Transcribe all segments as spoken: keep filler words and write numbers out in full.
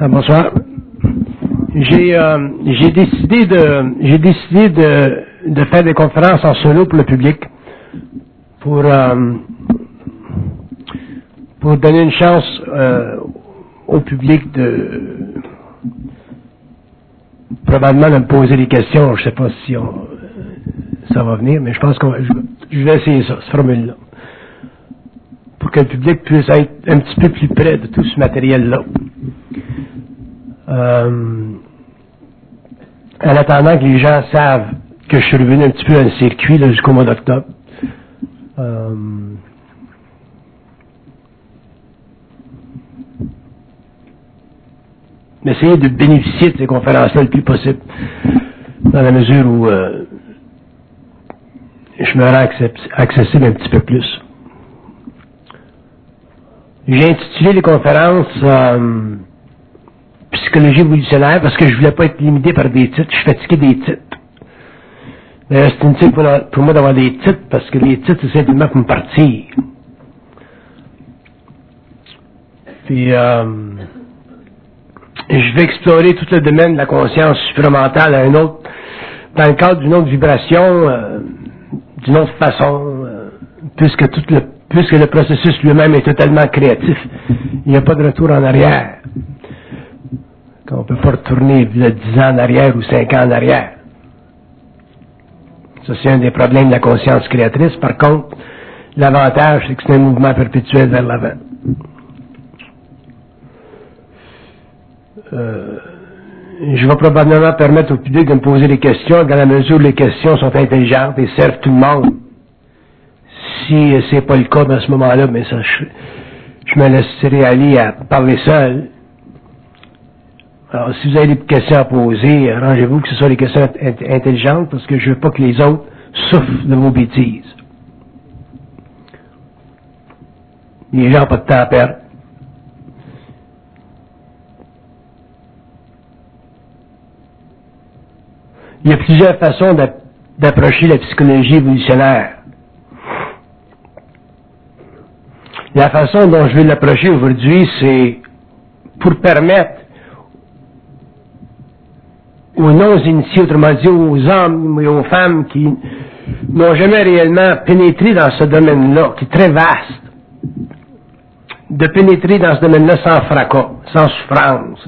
Ah, bonsoir. J'ai euh, j'ai décidé de j'ai décidé de, de faire des conférences en solo pour le public pour euh, pour donner une chance euh, au public de probablement de me poser des questions. Je sais pas si on, ça va venir, mais je pense que je, je vais essayer ça, cette formule-là, pour que le public puisse être un petit peu plus près de tout ce matériel-là. Euh, en attendant que les gens savent que je suis revenu un petit peu dans le circuit là, jusqu'au mois d'octobre. Euh, essayer de bénéficier de ces conférences-là le plus possible, dans la mesure où euh, je me rends accessible un petit peu plus. J'ai intitulé les conférences euh, Psychologie évolutionnaire parce que je voulais pas être limité par des titres. Je suis fatigué des titres. D'ailleurs, c'est une titre pour, pour moi d'avoir des titres parce que les titres, c'est simplement pour me partir. Puis, euh, je vais explorer tout le domaine de la conscience supramentale à un autre, dans le cadre d'une autre vibration, euh, d'une autre façon, euh, puisque tout le, puisque le processus lui-même est totalement créatif. Il n'y a pas de retour en arrière. Qu'on ne peut pas retourner de dix ans en arrière ou cinq ans en arrière. Ça, c'est un des problèmes de la conscience créatrice. Par contre, l'avantage, c'est que c'est un mouvement perpétuel vers l'avant. Euh, je vais probablement permettre au public de me poser des questions dans la mesure où les questions sont intelligentes et servent tout le monde. Si c'est pas le cas dans ce moment-là, mais ça, je, je me laisserai aller à parler seul. Alors, si vous avez des questions à poser, arrangez-vous que ce soit des questions int- intelligentes, parce que je veux pas que les autres souffrent de vos bêtises. Les gens n'ont pas de temps à perdre. Il y a plusieurs façons d'approcher la psychologie évolutionnaire. La façon dont je vais l'approcher aujourd'hui, c'est pour permettre aux non-initiés, autrement dit aux hommes et aux femmes qui n'ont jamais réellement pénétré dans ce domaine-là, qui est très vaste, de pénétrer dans ce domaine-là sans fracas, sans souffrance.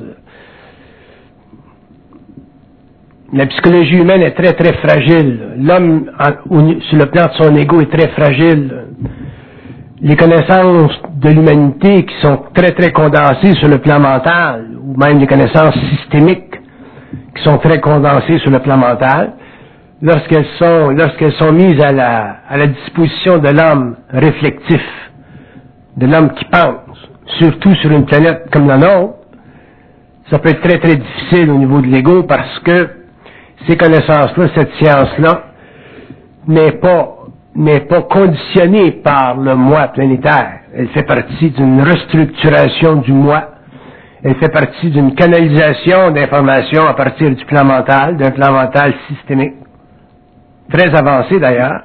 La psychologie humaine est très, très fragile. L'homme, en, sur le plan de son ego, est très fragile. Les connaissances de l'humanité qui sont très, très condensées sur le plan mental, ou même les connaissances systémiques, qui sont très condensées sur le plan mental, lorsqu'elles sont, lorsqu'elles sont mises à la, à la disposition de l'homme réflectif, de l'homme qui pense, surtout sur une planète comme la nôtre, ça peut être très très difficile au niveau de l'ego parce que ces connaissances-là, cette science-là, n'est pas, n'est pas conditionnée par le moi planétaire. Elle fait partie d'une restructuration du moi. Elle fait partie d'une canalisation d'informations à partir du plan mental, d'un plan mental systémique, très avancé d'ailleurs,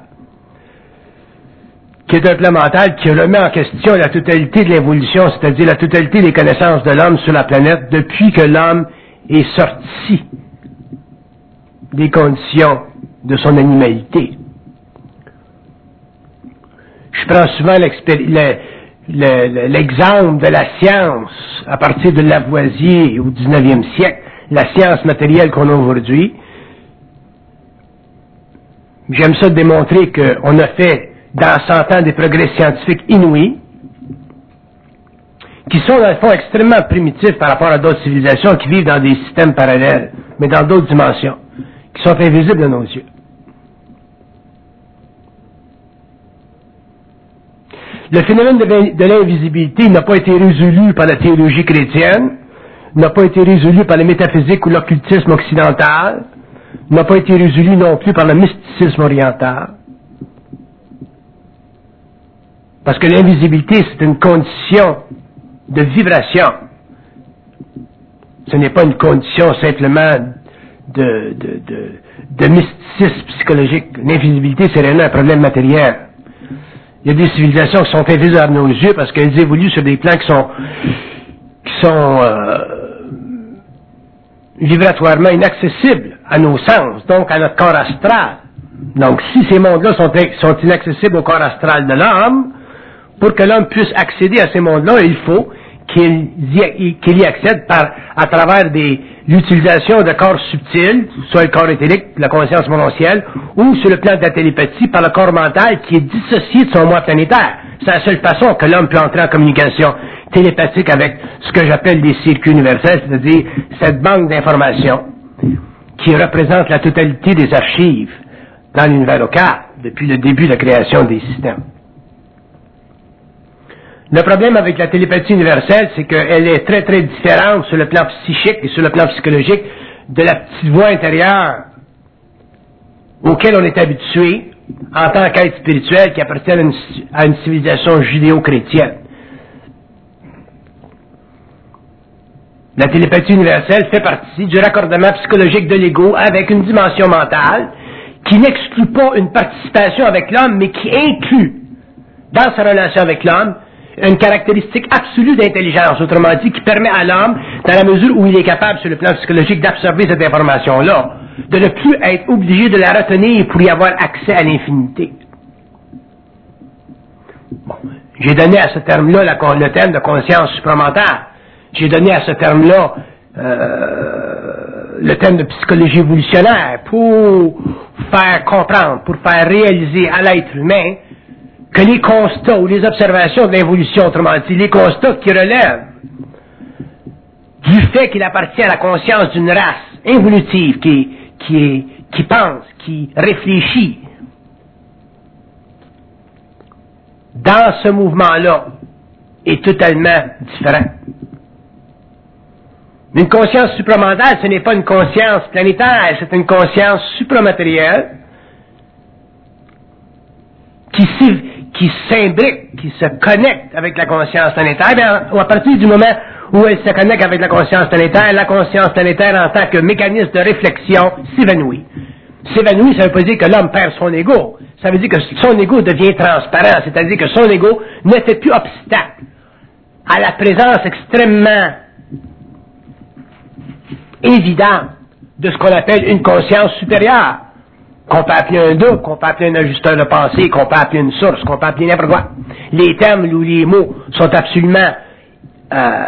qui est un plan mental qui remet en question la totalité de l'évolution, c'est-à-dire la totalité des connaissances de l'homme sur la planète depuis que l'homme est sorti des conditions de son animalité. Je prends souvent l'expérience, l'exemple de la science à partir de Lavoisier au dix-neuvième siècle, la science matérielle qu'on a aujourd'hui. J'aime ça démontrer qu'on a fait dans cent ans des progrès scientifiques inouïs qui sont dans le fond extrêmement primitifs par rapport à d'autres civilisations qui vivent dans des systèmes parallèles, mais dans d'autres dimensions, qui sont invisibles à nos yeux. Le phénomène de l'invisibilité n'a pas été résolu par la théologie chrétienne, n'a pas été résolu par la métaphysique ou l'occultisme occidental, n'a pas été résolu non plus par le mysticisme oriental. Parce que l'invisibilité, c'est une condition de vibration. Ce n'est pas une condition simplement de, de, de, de mysticisme psychologique. L'invisibilité, c'est réellement un problème matériel. Il y a des civilisations qui sont invisibles à nos yeux parce qu'elles évoluent sur des plans qui sont qui sont euh, vibratoirement inaccessibles à nos sens, donc à notre corps astral. Donc, si ces mondes-là sont, sont inaccessibles au corps astral de l'homme, pour que l'homme puisse accéder à ces mondes-là, il faut qu'il y, qu'il y accède par, à travers des, l'utilisation de corps subtils, soit le corps éthérique, la conscience monocielle, ou sur le plan de la télépathie, par le corps mental qui est dissocié de son moi planétaire. C'est la seule façon que l'homme peut entrer en communication télépathique avec ce que j'appelle les circuits universels, c'est-à-dire cette banque d'informations qui représente la totalité des archives dans l'univers local depuis le début de la création des systèmes. Le problème avec la télépathie universelle, c'est qu'elle est très très différente sur le plan psychique et sur le plan psychologique de la petite voix intérieure auquel on est habitué en tant qu'être spirituel qui appartient à une, à une civilisation judéo-chrétienne. La télépathie universelle fait partie du raccordement psychologique de l'ego avec une dimension mentale qui n'exclut pas une participation avec l'homme, mais qui inclut dans sa relation avec l'homme une caractéristique absolue d'intelligence, autrement dit, qui permet à l'homme, dans la mesure où il est capable sur le plan psychologique d'absorber cette information-là, de ne plus être obligé de la retenir pour y avoir accès à l'infinité. Bon, j'ai donné à ce terme-là la, le terme de conscience supramentale. J'ai donné à ce terme-là euh, le terme de psychologie évolutionnaire pour faire comprendre, pour faire réaliser à l'être humain que les constats ou les observations de l'évolution, autrement dit, les constats qui relèvent du fait qu'il appartient à la conscience d'une race évolutive qui, qui, est, qui pense, qui réfléchit, dans ce mouvement-là, est totalement différent. Une conscience supramentale, ce n'est pas une conscience planétaire, c'est une conscience supramatérielle qui, qui s'imbrique, qui se connecte avec la conscience planétaire. Bien, à partir du moment où elle se connecte avec la conscience planétaire, la conscience planétaire en tant que mécanisme de réflexion s'évanouit. S'évanouit, ça ne veut pas dire que l'homme perd son ego. Ça veut dire que son ego devient transparent, c'est-à-dire que son ego ne fait plus obstacle à la présence extrêmement évidente de ce qu'on appelle une conscience supérieure, qu'on peut appeler un double, qu'on peut appeler un ajusteur de pensée, qu'on peut appeler une source, qu'on peut appeler n'importe quoi. Les termes ou les mots sont absolument euh,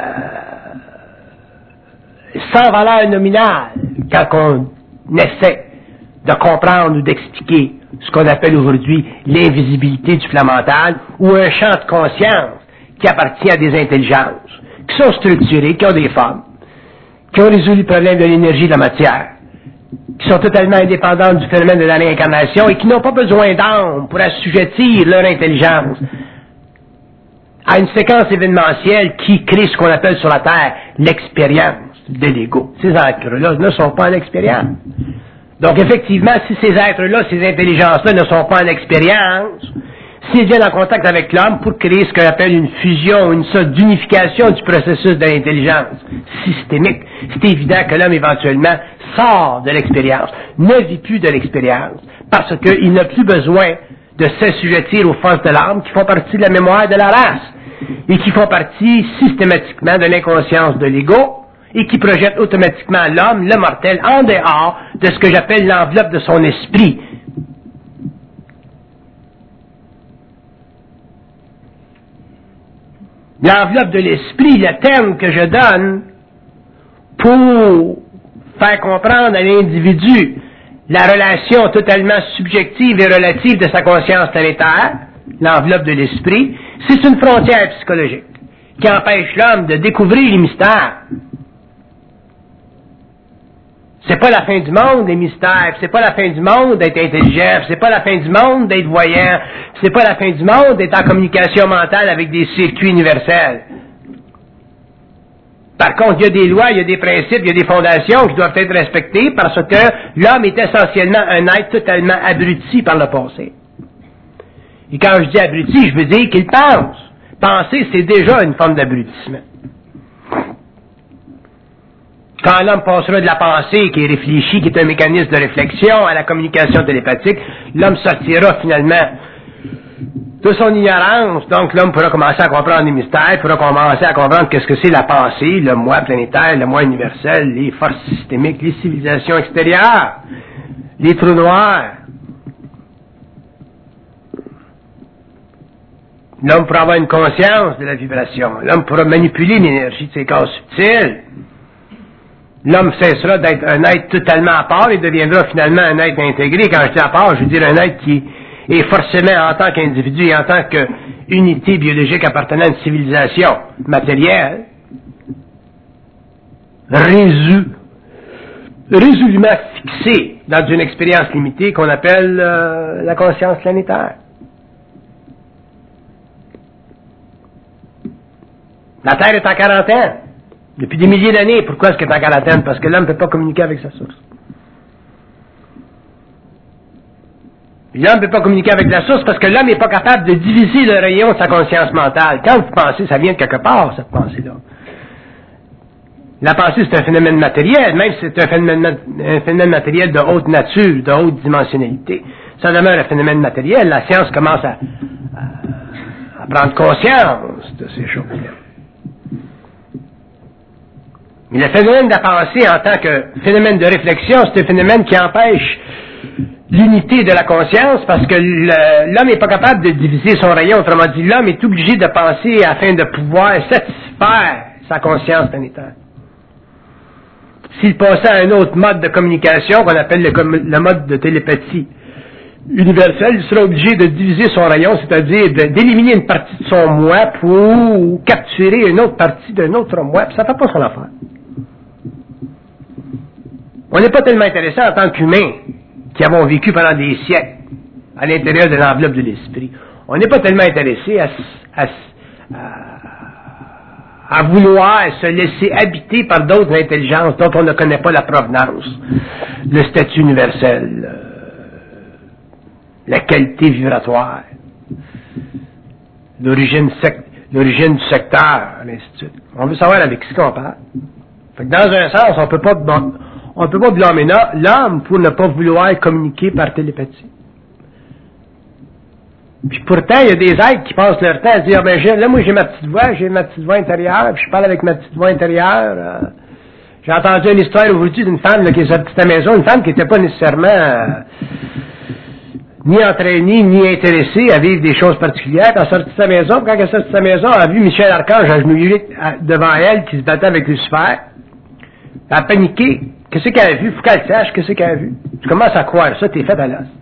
sans valeur nominale quand on essaie de comprendre ou d'expliquer ce qu'on appelle aujourd'hui l'invisibilité du plan mental ou un champ de conscience qui appartient à des intelligences qui sont structurées, qui ont des formes, qui ont résolu le problème de l'énergie de la matière, qui sont totalement indépendantes du phénomène de la réincarnation et qui n'ont pas besoin d'âme pour assujettir leur intelligence à une séquence événementielle qui crée ce qu'on appelle sur la Terre l'expérience de l'ego. Ces êtres-là ne sont pas en expérience. Donc effectivement, si ces êtres-là, ces intelligences-là ne sont pas en expérience, s'ils viennent en contact avec l'homme pour créer ce qu'on appelle une fusion, une sorte d'unification du processus de l'intelligence systémique, c'est évident que l'homme éventuellement sort de l'expérience, ne vit plus de l'expérience, parce qu'il n'a plus besoin de s'assujettir aux forces de l'âme qui font partie de la mémoire de la race et qui font partie systématiquement de l'inconscience de l'ego et qui projettent automatiquement l'homme, le mortel, en dehors de ce que j'appelle l'enveloppe de son esprit. L'enveloppe de l'esprit, le terme que je donne pour faire comprendre à l'individu la relation totalement subjective et relative de sa conscience planétaire, l'enveloppe de l'esprit, c'est une frontière psychologique qui empêche l'homme de découvrir les mystères. C'est pas la fin du monde, les mystères. C'est pas la fin du monde d'être intelligent. C'est pas la fin du monde d'être voyant. C'est pas la fin du monde d'être en communication mentale avec des circuits universels. Par contre, il y a des lois, il y a des principes, il y a des fondations qui doivent être respectées parce que l'homme est essentiellement un être totalement abruti par le passé. Et quand je dis abruti, je veux dire qu'il pense. Penser, c'est déjà une forme d'abrutissement. Quand l'homme passera de la pensée qui est réfléchie, qui est un mécanisme de réflexion, à la communication télépathique, l'homme sortira finalement de son ignorance, donc l'homme pourra commencer à comprendre les mystères, pourra commencer à comprendre qu'est-ce que c'est la pensée, le moi planétaire, le moi universel, les forces systémiques, les civilisations extérieures, les trous noirs. L'homme pourra avoir une conscience de la vibration. L'homme pourra manipuler l'énergie de ses corps subtils. L'homme cessera d'être un être totalement à part et deviendra finalement un être intégré. Quand je dis à part, je veux dire un être qui est forcément en tant qu'individu et en tant qu'unité biologique appartenant à une civilisation matérielle, résolu, résolument fixé dans une expérience limitée qu'on appelle euh, la conscience planétaire. La Terre est en quarantaine. Depuis des milliers d'années. Pourquoi est-ce qu'elle est en quarantaine? Parce que l'homme ne peut pas communiquer avec sa source. L'homme ne peut pas communiquer avec la source parce que l'homme n'est pas capable de diviser le rayon de sa conscience mentale. Quand vous pensez, ça vient de quelque part, cette pensée-là. La pensée, c'est un phénomène matériel, même si c'est un phénomène, un phénomène matériel de haute nature, de haute dimensionnalité. Ça demeure un phénomène matériel. La science commence à, à, à prendre conscience de ces choses-là. Mais le phénomène de la pensée en tant que phénomène de réflexion, c'est un phénomène qui empêche l'unité de la conscience parce que l'homme n'est pas capable de diviser son rayon. Autrement dit, l'homme est obligé de penser afin de pouvoir satisfaire sa conscience planétaire. S'il passait à un autre mode de communication qu'on appelle le, le mode de télépathie universelle, il sera obligé de diviser son rayon, c'est-à-dire d'éliminer une partie de son moi pour capturer une autre partie d'un autre moi, puis ça ne fait pas son affaire. On n'est pas tellement intéressé en tant qu'humains qui avons vécu pendant des siècles à l'intérieur de l'enveloppe de l'esprit. On n'est pas tellement intéressé à, à, à, à vouloir se laisser habiter par d'autres intelligences dont on ne connaît pas la provenance, le statut universel, la qualité vibratoire, l'origine, sect, l'origine du secteur, ainsi de suite. On veut savoir avec qui on parle. Fait que dans un sens, on peut pas on ne peut pas blâmer l'homme pour ne pas vouloir communiquer par télépathie. Puis pourtant, il y a des êtres qui passent leur temps à se dire, ben, là, moi, j'ai ma petite voix, j'ai ma petite voix intérieure, puis je parle avec ma petite voix intérieure. Euh, j'ai entendu une histoire aujourd'hui d'une femme là, qui est sortie de sa maison, une femme qui n'était pas nécessairement euh, ni entraînée, ni intéressée à vivre des choses particulières. Elle est sortie de sa maison, puis quand elle est sortie de sa maison, elle a vu Michel Archange agenouillé devant elle, qui se battait avec Lucifer. Elle a paniqué. Qu'est-ce qu'elle a vu? Faut qu'elle sache qu'est-ce qu'elle a vu. Tu commences à croire ça, t'es fait à l'os.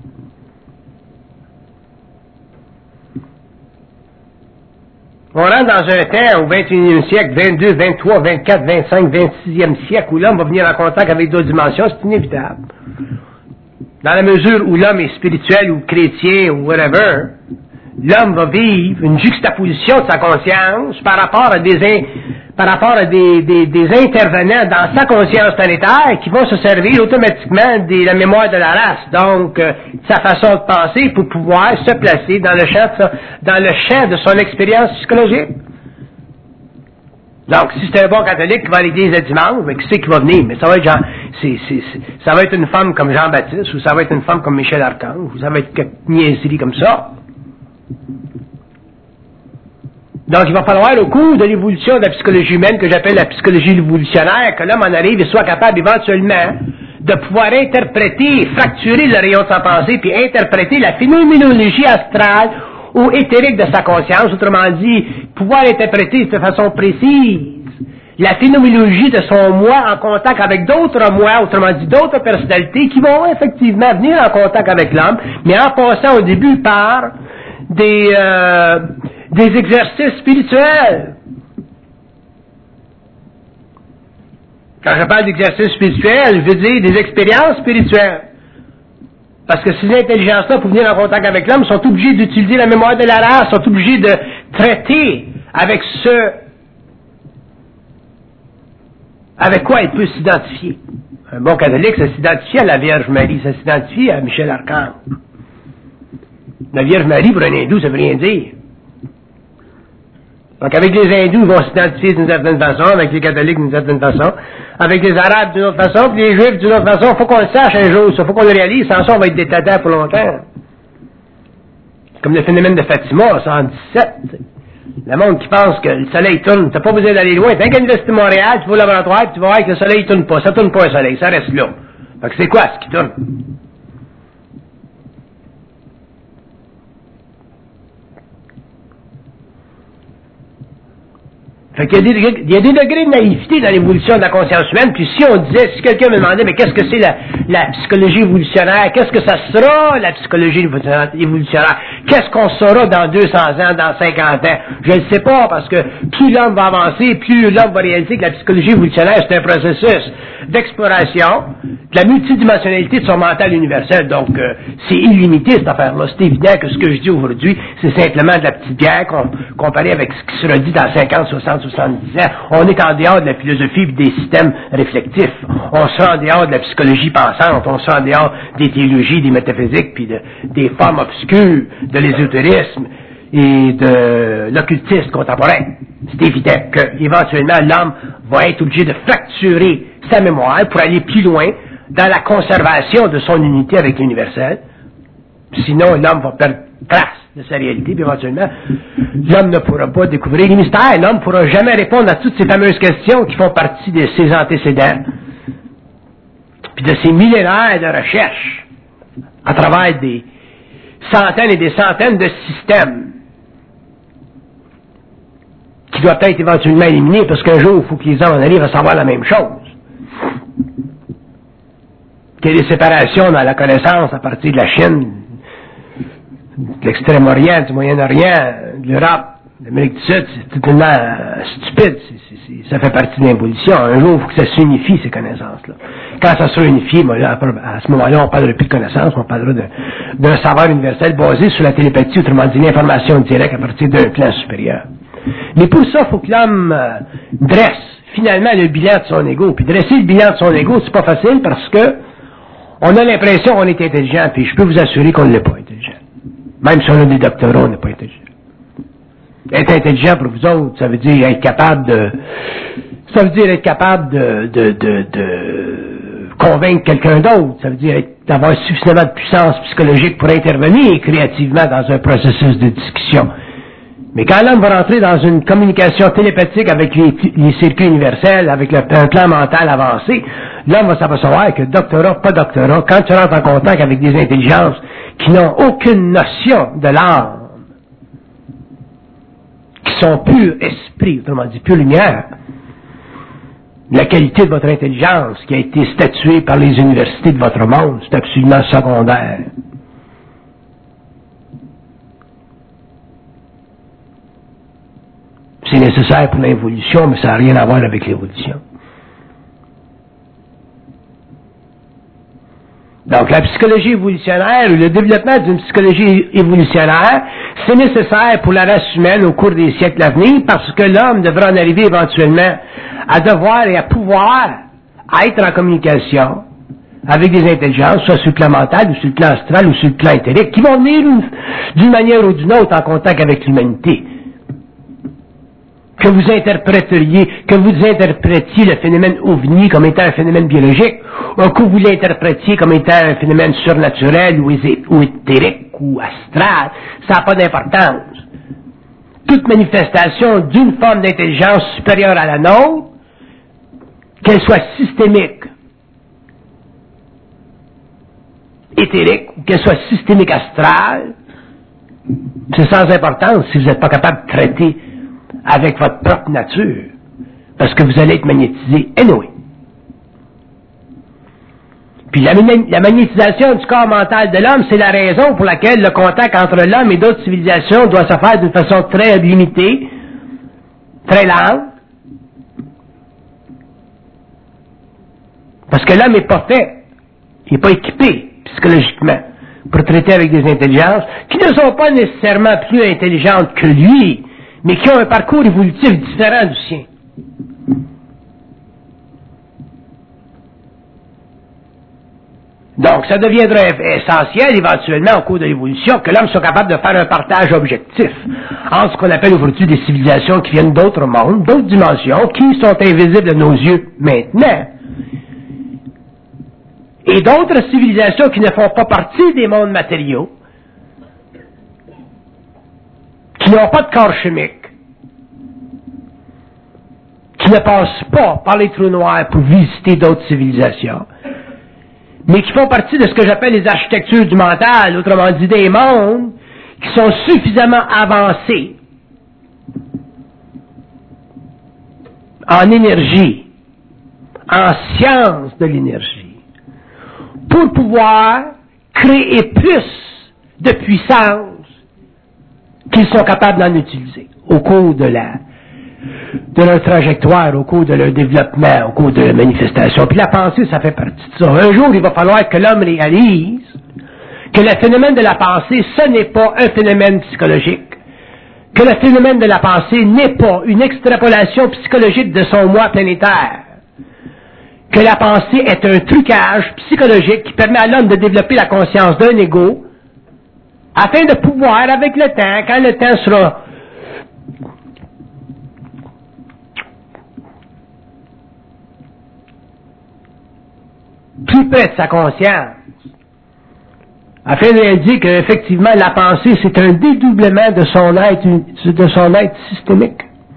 On rentre dans un temps au vingt et unième siècle, vingt-deux, vingt-trois, vingt-quatre, vingt-cinq, vingt-sixième siècle, où l'homme va venir en contact avec d'autres dimensions, c'est inévitable. Dans la mesure où l'homme est spirituel ou chrétien ou whatever, l'homme va vivre une juxtaposition de sa conscience par rapport à des, in, par rapport à des, des, des intervenants dans sa conscience planétaire qui vont se servir automatiquement de la mémoire de la race, donc euh, sa façon de penser pour pouvoir se placer dans le champ de, sa, dans le champ de son expérience psychologique. Donc, si c'est un bon catholique qui va à l'église le dimanche, mais qui sait qui va venir? Mais ça va être Jean, c'est, c'est, c'est, ça va être une femme comme Jean-Baptiste, ou ça va être une femme comme Michel Archange, ou ça va être quelque niaiserie comme ça. Donc, il va falloir, au cours de l'évolution de la psychologie humaine, que j'appelle la psychologie évolutionnaire, que l'homme en arrive et soit capable éventuellement de pouvoir interpréter, fracturer le rayon de sa pensée, puis interpréter la phénoménologie astrale ou éthérique de sa conscience, autrement dit, pouvoir interpréter de façon précise la phénoménologie de son moi en contact avec d'autres moi, autrement dit d'autres personnalités qui vont effectivement venir en contact avec l'homme, mais en passant au début par des, euh, des exercices spirituels. Quand je parle d'exercices spirituels, je veux dire des expériences spirituelles. Parce que ces intelligences-là, pour venir en contact avec l'homme, sont obligées d'utiliser la mémoire de la race, sont obligées de traiter avec ce avec quoi il peut s'identifier. Un bon catholique, ça s'identifie à la Vierge Marie, ça s'identifie à Michel Archange. La Vierge Marie, pour un hindou, ça veut rien dire. Donc, avec les hindous, ils vont s'identifier d'une certaine façon, avec les catholiques d'une certaine façon, avec les arabes d'une autre façon, puis les juifs d'une autre façon. Il faut qu'on le sache un jour, il faut qu'on le réalise, sans ça, on va être des tatas pour longtemps. Comme le phénomène de Fatima, en dix-sept. Le monde qui pense que le soleil tourne, t'as pas besoin d'aller loin. T'as qu'à l'Université de Montréal, tu vas au laboratoire, puis tu vas voir que le soleil tourne pas. Ça tourne pas le soleil, ça reste là. Fait que c'est quoi ce qui tourne? Fait qu'il y a des degrés, il y a des degrés de naïveté dans l'évolution de la conscience humaine, puis si on disait, si quelqu'un me demandait, mais qu'est-ce que c'est la, la psychologie évolutionnaire, qu'est-ce que ça sera, la psychologie évolutionnaire, qu'est-ce qu'on saura dans deux cents ans, dans cinquante ans, je ne sais pas, parce que plus l'homme va avancer, plus l'homme va réaliser que la psychologie évolutionnaire, c'est un processus d'exploration, de la multidimensionnalité de son mental universel, donc euh, c'est illimité cette affaire-là, c'est évident que ce que je dis aujourd'hui, c'est simplement de la petite bière comparé avec ce qui sera dit dans cinquante, soixante, soixante-dix ans. On est en dehors de la philosophie et des systèmes réflectifs. On sera en dehors de la psychologie pensante. On sera en dehors des théologies, des métaphysiques, puis de, des formes obscures, de l'ésotérisme et de l'occultisme contemporain. C'est évident qu'éventuellement, l'homme va être obligé de fracturer sa mémoire pour aller plus loin dans la conservation de son unité avec l'universel. Sinon, l'homme va perdre trace de sa réalité, puis éventuellement, l'homme ne pourra pas découvrir les mystères. L'homme ne pourra jamais répondre à toutes ces fameuses questions qui font partie de ses antécédents, puis de ces millénaires de recherche à travers des centaines et des centaines de systèmes qui doivent être éventuellement éliminés, parce qu'un jour, il faut que les hommes en arrivent à savoir la même chose. Qu'il y ait des séparations dans la connaissance à partir de la Chine, de l'Extrême-Orient, du Moyen-Orient, de l'Europe, de l'Amérique du Sud, c'est totalement euh, stupide. C'est, c'est, c'est, ça fait partie de l'imposition. Un jour, il faut que ça s'unifie, ces connaissances-là. Quand ça sera unifié, ben là, à ce moment-là, on ne parlera plus de connaissances, on parlera de, d'un savoir universel basé sur la télépathie, autrement dit l'information directe à partir d'un plan supérieur. Mais pour ça, il faut que l'homme euh, dresse finalement le bilan de son ego. Puis dresser le bilan de son ego, c'est pas facile parce que on a l'impression qu'on est intelligent, puis je peux vous assurer qu'on ne l'est pas intelligent. Même si on a des doctorats, on n'est pas intelligent. Être intelligent pour vous autres, ça veut dire être capable de, ça veut dire être capable de, de, de, de convaincre quelqu'un d'autre. Ça veut dire être, d'avoir suffisamment de puissance psychologique pour intervenir créativement dans un processus de discussion. Mais quand l'homme va rentrer dans une communication télépathique avec les, les circuits universels, avec le, un plan mental avancé, l'homme va s'apercevoir que doctorat, pas doctorat, quand tu rentres en contact avec des intelligences qui n'ont aucune notion de l'âme, qui sont pur esprit, autrement dit pure lumière, la qualité de votre intelligence qui a été statuée par les universités de votre monde, c'est absolument secondaire. C'est nécessaire pour l'évolution, mais ça n'a rien à voir avec l'évolution. Donc, la psychologie évolutionnaire, ou le développement d'une psychologie évolutionnaire, c'est nécessaire pour la race humaine au cours des siècles à venir, parce que l'homme devra en arriver éventuellement à devoir et à pouvoir être en communication avec des intelligences, soit sur le plan mental, ou sur le plan astral, ou sur le plan éthérique, qui vont venir d'une manière ou d'une autre en contact avec l'humanité. Que vous interpréteriez, que vous interprétiez le phénomène ovni comme étant un phénomène biologique, ou que vous l'interprétiez comme étant un phénomène surnaturel ou, éthé, ou éthérique ou astral, ça n'a pas d'importance. Toute manifestation d'une forme d'intelligence supérieure à la nôtre, qu'elle soit systémique, éthérique, ou qu'elle soit systémique astrale, c'est sans importance si vous n'êtes pas capable de traiter avec votre propre nature, parce que vous allez être magnétisé anyway. Puis la, la magnétisation du corps mental de l'homme, c'est la raison pour laquelle le contact entre l'homme et d'autres civilisations doit se faire d'une façon très limitée, très lente, parce que l'homme n'est pas fait, il n'est pas équipé psychologiquement pour traiter avec des intelligences qui ne sont pas nécessairement plus intelligentes que lui, mais qui ont un parcours évolutif différent du sien. Donc, ça deviendra essentiel, éventuellement, au cours de l'évolution, que l'homme soit capable de faire un partage objectif entre ce qu'on appelle aujourd'hui des civilisations qui viennent d'autres mondes, d'autres dimensions, qui sont invisibles à nos yeux maintenant, et d'autres civilisations qui ne font pas partie des mondes matériaux, qui n'ont pas de corps chimique, qui ne passent pas par les trous noirs pour visiter d'autres civilisations, mais qui font partie de ce que j'appelle les architectures du mental, autrement dit des mondes qui sont suffisamment avancés en énergie, en science de l'énergie, pour pouvoir créer plus de puissance qu'ils sont capables d'en utiliser au cours de la de leur trajectoire, au cours de leur développement, au cours de leur manifestation. Puis la pensée, ça fait partie de ça. Un jour, il va falloir que l'homme réalise que le phénomène de la pensée, ce n'est pas un phénomène psychologique, que le phénomène de la pensée n'est pas une extrapolation psychologique de son moi planétaire, que la pensée est un trucage psychologique qui permet à l'homme de développer la conscience d'un ego, afin de pouvoir, avec le temps, quand le temps sera plus près de sa conscience, afin d'indiquer qu'effectivement la pensée c'est un dédoublement de son être, de son être systémique.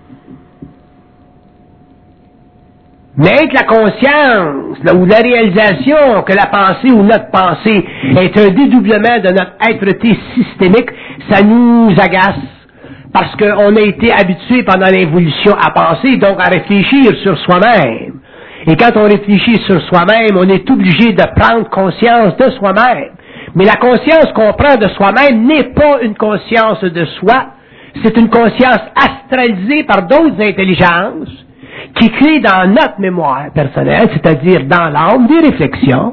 Mais avec la conscience, là, ou la réalisation que la pensée ou notre pensée est un dédoublement de notre être-té systémique, ça nous agace. Parce qu'on a été habitué pendant l'évolution à penser, donc à réfléchir sur soi-même. Et quand on réfléchit sur soi-même, on est obligé de prendre conscience de soi-même. Mais la conscience qu'on prend de soi-même n'est pas une conscience de soi, c'est une conscience astralisée par d'autres intelligences qui créent dans notre mémoire personnelle, c'est-à-dire dans l'âme, des réflexions,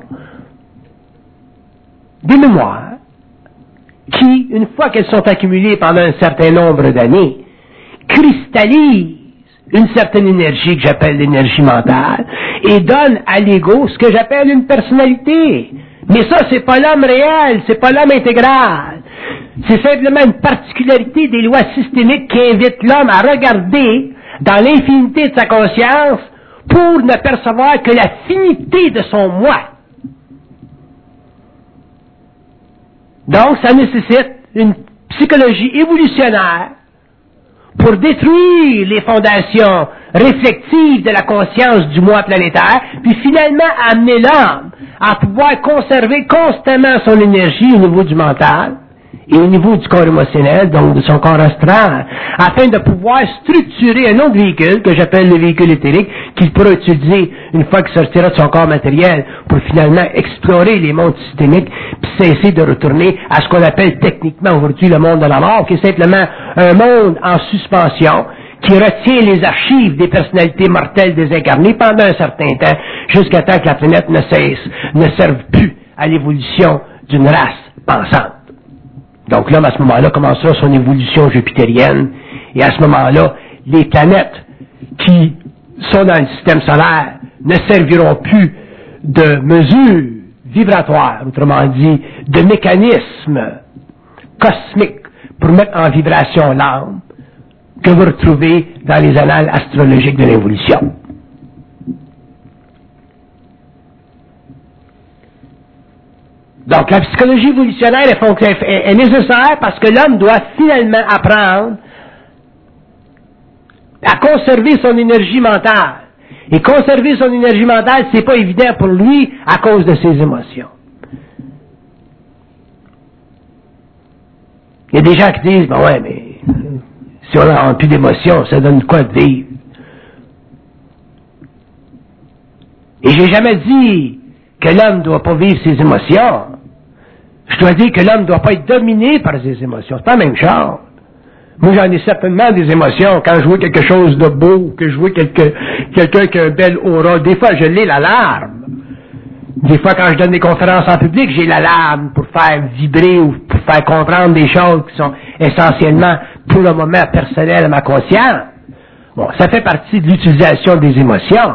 des mémoires, qui, une fois qu'elles sont accumulées pendant un certain nombre d'années, cristallisent une certaine énergie que j'appelle l'énergie mentale, et donne à l'ego ce que j'appelle une personnalité. Mais ça, c'est pas l'homme réel, c'est pas l'homme intégral. C'est simplement une particularité des lois systémiques qui invitent l'homme à regarder dans l'infinité de sa conscience pour ne percevoir que la finité de son moi. Donc, ça nécessite une psychologie évolutionnaire pour détruire les fondations réflectives de la conscience du moi planétaire, puis finalement amener l'homme à pouvoir conserver constamment son énergie au niveau du mental et au niveau du corps émotionnel, donc de son corps astral, afin de pouvoir structurer un autre véhicule que j'appelle le véhicule éthérique, qu'il pourra utiliser une fois qu'il sortira de son corps matériel pour finalement explorer les mondes systémiques, puis cesser de retourner à ce qu'on appelle techniquement aujourd'hui le monde de la mort, qui est simplement un monde en suspension, qui retient les archives des personnalités mortelles désincarnées pendant un certain temps, jusqu'à temps que la planète ne cesse, ne serve plus à l'évolution d'une race pensante. Donc l'homme, à ce moment-là, commencera son évolution jupitérienne, et à ce moment-là, les planètes qui sont dans le système solaire ne serviront plus de mesure vibratoire, autrement dit, de mécanisme cosmique pour mettre en vibration l'âme, que vous retrouvez dans les annales astrologiques de l'évolution. Donc, la psychologie évolutionnaire est, est, est nécessaire parce que l'homme doit finalement apprendre à conserver son énergie mentale. Et conserver son énergie mentale, c'est pas évident pour lui à cause de ses émotions. Il y a des gens qui disent, ben ouais, mais si on n'a plus d'émotions, ça donne quoi de vivre? Et j'ai jamais dit que l'homme ne doit pas vivre ses émotions. Je dois dire que l'homme ne doit pas être dominé par ses émotions. C'est pas la même chose. Moi, j'en ai certainement des émotions quand je vois quelque chose de beau, que je vois quelque, quelqu'un qui a un bel aura. Des fois, je l'ai la larme. Des fois, quand je donne des conférences en public, j'ai la larme pour faire vibrer ou pour faire comprendre des choses qui sont essentiellement, pour le moment, personnelles à ma conscience. Bon, ça fait partie de l'utilisation des émotions.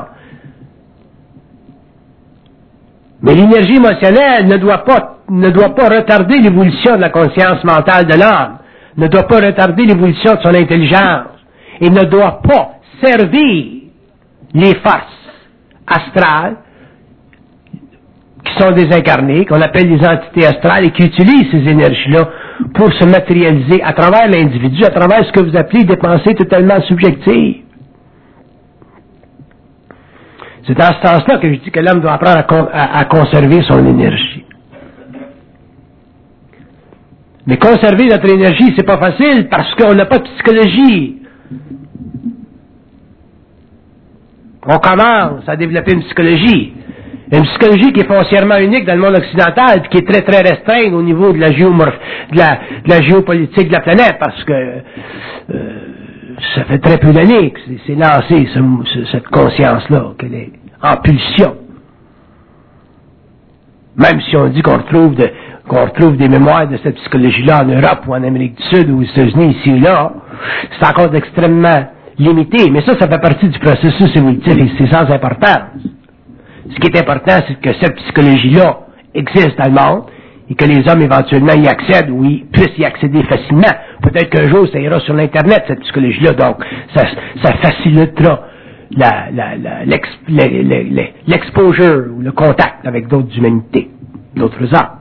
Mais l'énergie émotionnelle ne doit pas, ne doit pas retarder l'évolution de la conscience mentale de l'homme, ne doit pas retarder l'évolution de son intelligence, et ne doit pas servir les forces astrales qui sont désincarnées, qu'on appelle les entités astrales, et qui utilisent ces énergies-là pour se matérialiser à travers l'individu, à travers ce que vous appelez des pensées totalement subjectives. C'est dans ce sens-là que je dis que l'homme doit apprendre à, con- à, à conserver son énergie. Mais conserver notre énergie, c'est pas facile parce qu'on n'a pas de psychologie. On commence à développer une psychologie. Une psychologie qui est foncièrement unique dans le monde occidental, puis qui est très très restreinte au niveau de la, géomorph- de la, de la géopolitique de la planète, parce que euh, ça fait très peu d'années que c'est, c'est lancé ce, ce, cette conscience-là, qu'elle est en pulsion. Même si on dit qu'on retrouve, de, qu'on retrouve des mémoires de cette psychologie-là en Europe ou en Amérique du Sud ou aux États-Unis, ici et là, c'est encore extrêmement limité. Mais ça, ça fait partie du processus évolutif et c'est sans importance. Ce qui est important, c'est que cette psychologie-là existe dans le monde et que les hommes éventuellement y accèdent ou y puissent y accéder facilement. Peut-être qu'un jour, ça ira sur l'Internet, cette psychologie-là, donc ça, ça facilitera la, la, la, l'ex, les, les, les, l'exposure ou le contact avec d'autres humanités, d'autres âmes.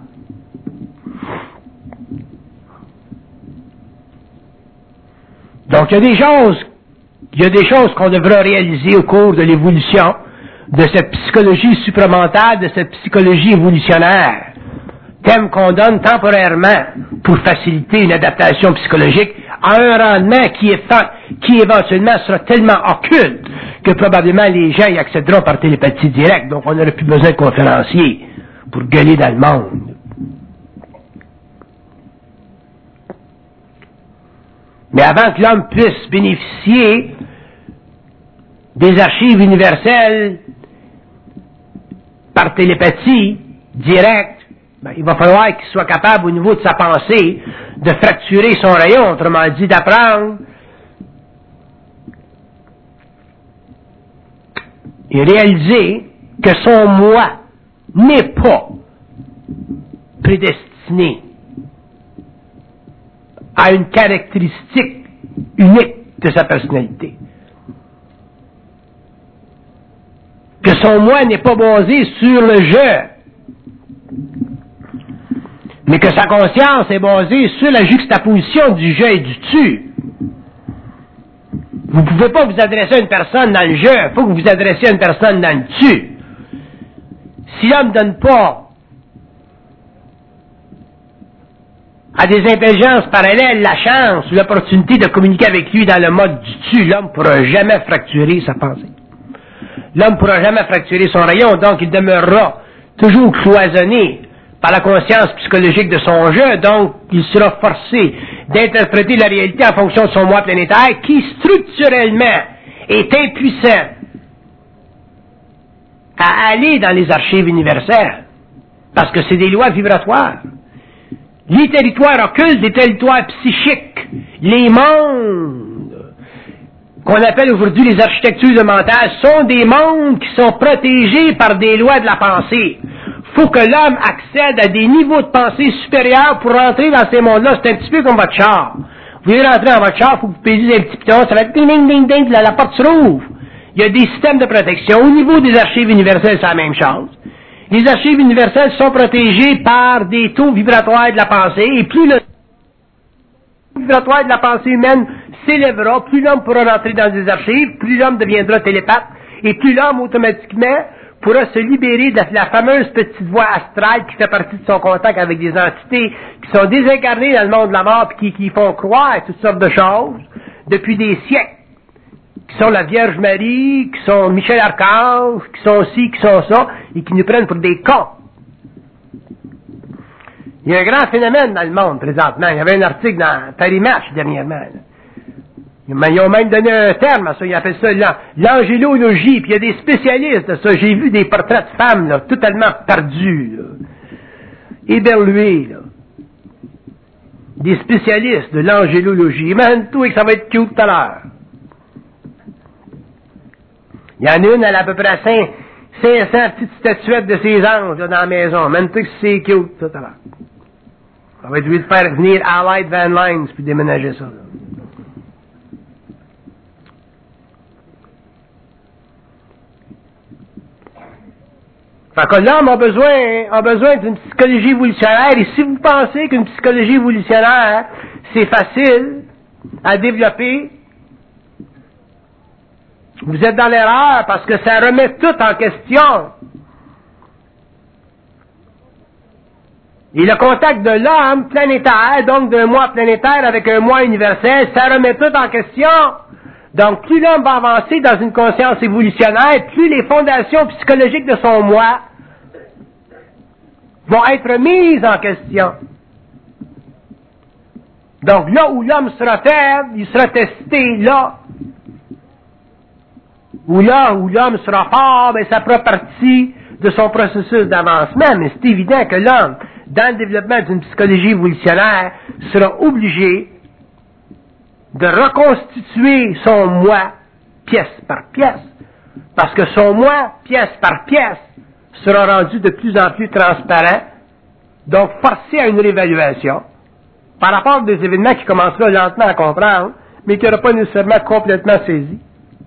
Donc, il y a des choses, il y a des choses qu'on devra réaliser au cours de l'évolution de cette psychologie supramentale, de cette psychologie évolutionnaire, thème qu'on donne temporairement pour faciliter une adaptation psychologique à un rendement qui, est fa- qui éventuellement sera tellement occulte que probablement les gens y accéderont par télépathie directe, donc on n'aurait plus besoin de conférenciers pour gueuler dans le monde. Mais avant que l'homme puisse bénéficier des archives universelles par télépathie directe, ben, il va falloir qu'il soit capable, au niveau de sa pensée, de fracturer son rayon, autrement dit, d'apprendre et réaliser que son moi n'est pas prédestiné à une caractéristique unique de sa personnalité. Que son moi n'est pas basé sur le je, mais que sa conscience est basée sur la juxtaposition du je et du tu. Vous ne pouvez pas vous adresser à une personne dans le je, il faut que vous vous adressiez à une personne dans le tu. Si l'homme ne donne pas à des intelligences parallèles la chance ou l'opportunité de communiquer avec lui dans le mode du tu, l'homme ne pourra jamais fracturer sa pensée. L'homme ne pourra jamais fracturer son rayon, donc il demeurera toujours cloisonné par la conscience psychologique de son je, donc il sera forcé d'interpréter la réalité en fonction de son moi planétaire qui structurellement est impuissant à aller dans les archives universelles, parce que c'est des lois vibratoires. Les territoires occultes, les territoires psychiques, les mondes qu'on appelle aujourd'hui les architectures mentales, sont des mondes qui sont protégés par des lois de la pensée. Il faut que l'homme accède à des niveaux de pensée supérieurs pour rentrer dans ces mondes-là. C'est un petit peu comme votre char. Vous voulez rentrer dans votre char, il faut que vous payez un petit piton, ça va être ding, ding, ding, ding, la, la porte se rouvre. Il y a des systèmes de protection. Au niveau des archives universelles, c'est la même chose. Les archives universelles sont protégées par des taux vibratoires de la pensée, et plus le taux vibratoire de la pensée humaine s'élèvera, plus l'homme pourra rentrer dans des archives, plus l'homme deviendra télépathe, et plus l'homme automatiquement pourra se libérer de la fameuse petite voix astrale qui fait partie de son contact avec des entités qui sont désincarnées dans le monde de la mort et qui, qui font croire toutes sortes de choses depuis des siècles, qui sont la Vierge Marie, qui sont Michel Archange, qui sont ci, qui sont ça, et qui nous prennent pour des cons. Il y a un grand phénomène dans le monde présentement. Il y avait un article dans Paris Match dernièrement. Là. Ils ont même donné un terme à ça, ils appellent ça l'angélologie, puis il y a des spécialistes de ça. J'ai vu des portraits de femmes là, totalement perdus, là, éberlués, là. Des spécialistes de l'angélologie. Imagine-toi que ça va être cute tout à l'heure. Il y en a une, elle a à peu près cinq cents petites statuettes de ses anges là, dans la maison. Imagine-toi que c'est cute tout à l'heure. Ça va être lui de faire venir Allied Van Lines puis déménager ça. Là. Fait que l'homme a besoin, a besoin d'une psychologie évolutionnaire, et si vous pensez qu'une psychologie évolutionnaire, c'est facile à développer, vous êtes dans l'erreur, parce que ça remet tout en question. Et le contact de l'homme planétaire, donc d'un moi planétaire avec un moi universel, ça remet tout en question. Donc, plus l'homme va avancer dans une conscience évolutionnaire, plus les fondations psychologiques de son moi vont être mises en question. Donc, là où l'homme sera faible, il sera testé là. Ou là où l'homme sera fort, ben, ça fera partie de son processus d'avancement. Mais c'est évident que l'homme, dans le développement d'une psychologie évolutionnaire, sera obligé de reconstituer son moi pièce par pièce. Parce que son moi, pièce par pièce, sera rendu de plus en plus transparent, donc forcé à une réévaluation, par rapport à des événements qui commenceront lentement à comprendre, mais qui n'auront pas nécessairement complètement saisi.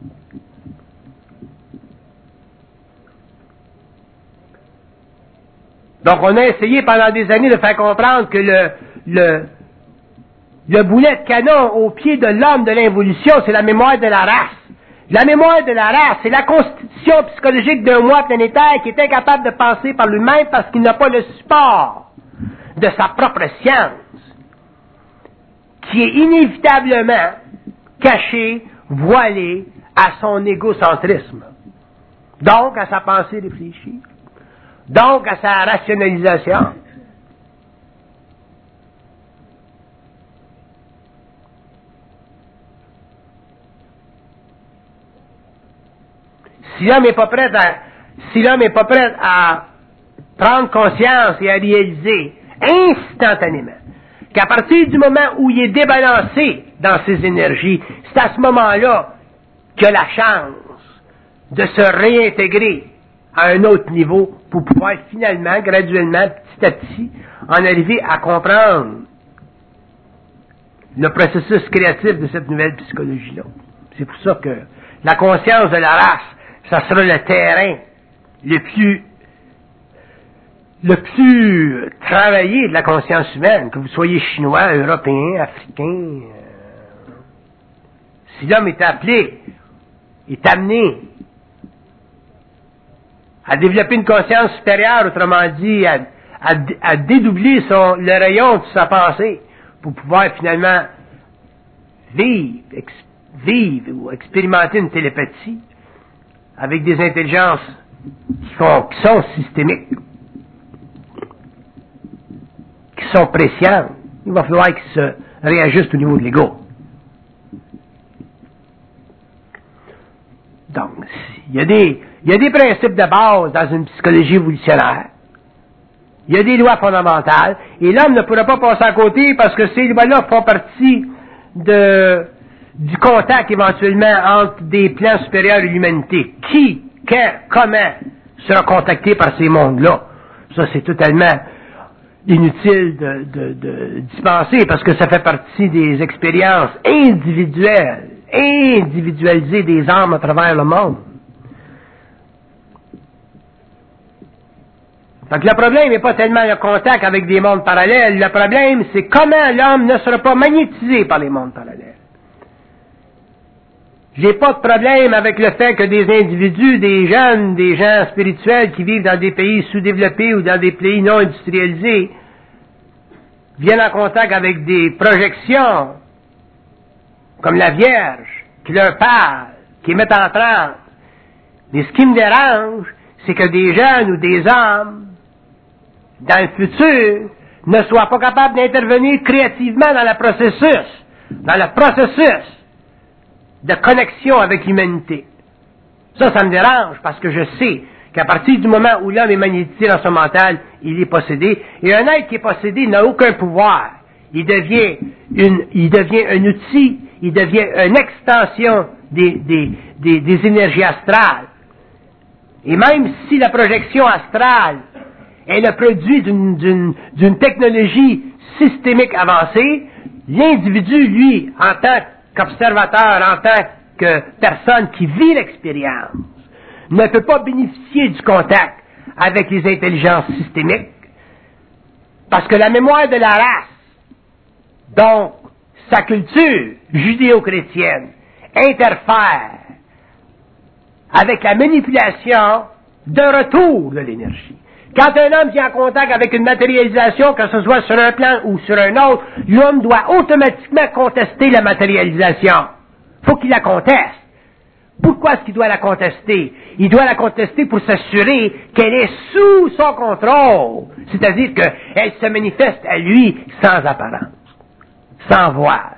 Donc, on a essayé pendant des années de faire comprendre que le, le, le boulet de canon au pied de l'homme de l'involution, c'est la mémoire de la race. La mémoire de la race, c'est la constitution psychologique d'un moi planétaire qui est incapable de penser par lui-même parce qu'il n'a pas le support de sa propre science, qui est inévitablement caché, voilé à son égocentrisme. Donc, à sa pensée réfléchie. Donc, à sa rationalisation. Si l'homme n'est pas prêt à, si l'homme n'est pas prêt à prendre conscience et à réaliser instantanément qu'à partir du moment où il est débalancé dans ses énergies, c'est à ce moment-là qu'il a la chance de se réintégrer à un autre niveau pour pouvoir finalement, graduellement, petit à petit, en arriver à comprendre le processus créatif de cette nouvelle psychologie-là. C'est pour ça que la conscience de la race, ça sera le terrain le plus le plus travaillé de la conscience humaine, que vous soyez chinois, européen, africain. Euh, si l'homme est appelé, est amené à développer une conscience supérieure, autrement dit, à, à, à dédoubler son, le rayon de sa pensée pour pouvoir finalement vivre, ex, vivre ou expérimenter une télépathie avec des intelligences qui, font, qui sont systémiques, qui sont prescientes. Il va falloir qu'ils se réajustent au niveau de l'ego. Donc, il y a des, il y a des principes de base dans une psychologie évolutionnaire. Il y a des lois fondamentales. Et l'homme ne pourra pas passer à côté parce que ces lois-là font partie de, du contact éventuellement entre des plans supérieurs et l'humanité. Qui, quand, comment sera contacté par ces mondes-là? Ça, c'est totalement inutile de, de, de dispenser parce que ça fait partie des expériences individuelles, individualisées des âmes à travers le monde. Donc le problème n'est pas tellement le contact avec des mondes parallèles, le problème c'est comment l'homme ne sera pas magnétisé par les mondes parallèles. J'ai pas de problème avec le fait que des individus, des jeunes, des gens spirituels qui vivent dans des pays sous-développés ou dans des pays non industrialisés viennent en contact avec des projections comme la Vierge, qui leur parle, qui les mettent en transe. Mais ce qui me dérange, c'est que des jeunes ou des hommes dans le futur ne soient pas capables d'intervenir créativement dans le processus, dans le processus de connexion avec l'humanité. Ça, ça me dérange parce que je sais qu'à partir du moment où l'homme est magnétisé dans son mental, il est possédé. Et un être qui est possédé n'a aucun pouvoir. Il devient une, il devient un outil, il devient une extension des, des, des, des énergies astrales. Et même si la projection astrale est le produit d'une, d'une, d'une technologie systémique avancée, l'individu, lui, en tant qu'observateur, en tant que personne qui vit l'expérience, ne peut pas bénéficier du contact avec les intelligences systémiques, parce que la mémoire de la race, donc sa culture judéo-chrétienne, interfère avec la manipulation d'un retour de l'énergie. Quand un homme vient en contact avec une matérialisation, que ce soit sur un plan ou sur un autre, l'homme doit automatiquement contester la matérialisation. Il faut qu'il la conteste. Pourquoi est-ce qu'il doit la contester? Il doit la contester pour s'assurer qu'elle est sous son contrôle. C'est-à-dire qu'elle se manifeste à lui sans apparence, sans voile.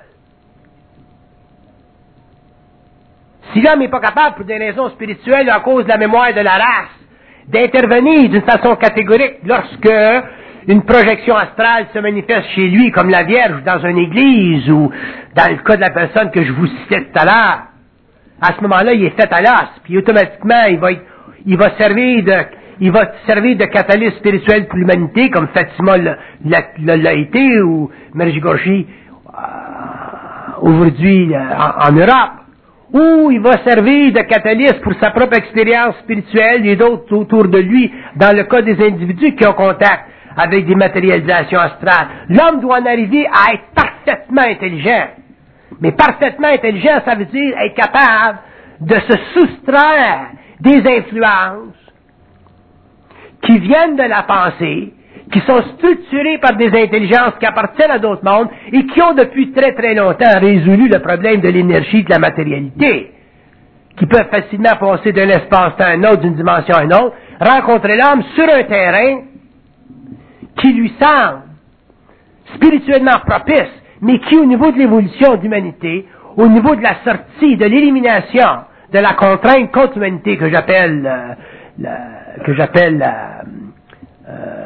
Si l'homme n'est pas capable, pour des raisons spirituelles, à cause de la mémoire de la race, d'intervenir d'une façon catégorique lorsque une projection astrale se manifeste chez lui, comme la Vierge dans une église, ou dans le cas de la personne que je vous citais tout à l'heure, à ce moment-là, il est fait à l'os, puis automatiquement, il va, il va servir de, il va servir de catalyse spirituel pour l'humanité, comme Fatima l'a, l'a, l'a été, ou Medjugorje, euh, aujourd'hui, en, en Europe. Ou il va servir de catalyse pour sa propre expérience spirituelle et d'autres autour de lui, dans le cas des individus qui ont contact avec des matérialisations astrales. L'homme doit en arriver à être parfaitement intelligent. Mais parfaitement intelligent, ça veut dire être capable de se soustraire des influences qui viennent de la pensée, qui sont structurées par des intelligences qui appartiennent à d'autres mondes et qui ont depuis très très longtemps résolu le problème de l'énergie, de la matérialité, qui peuvent facilement passer d'un espace-temps à un autre, d'une dimension à une autre, rencontrer l'homme sur un terrain qui lui semble spirituellement propice, mais qui, au niveau de l'évolution de l'humanité, au niveau de la sortie, de l'élimination de la contrainte contre l'humanité que j'appelle, euh, la, que j'appelle la, euh,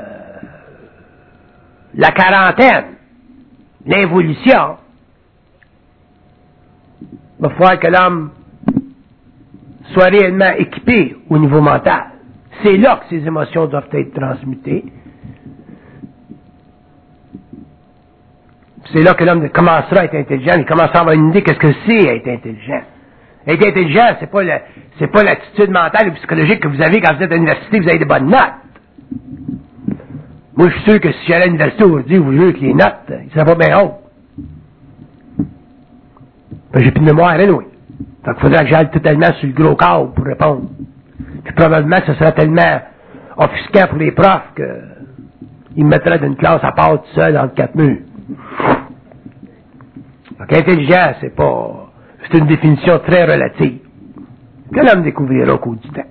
la quarantaine, l'évolution, il va falloir que l'homme soit réellement équipé au niveau mental. C'est là que ses émotions doivent être transmutées. C'est là que l'homme commencera à être intelligent, il commencera à avoir une idée de ce que c'est être intelligent. Être intelligent, c'est pas le, c'est pas l'attitude mentale ou psychologique que vous avez quand vous êtes à l'université, vous avez des bonnes notes. Moi, je suis sûr que si j'allais à l'université aujourd'hui, vous voulez que les notes, ils seraient pas bien hautes. Ben, j'ai plus de mémoire, hein, oui. Fait qu'il faudrait que j'aille totalement sur le gros corps pour répondre. Puis probablement que ce serait tellement offusquant pour les profs qu'ils me mettraient d'une classe à part tout seul entre quatre murs. Donc, intelligent, c'est pas, c'est une définition très relative, que l'homme découvrira au cours du temps.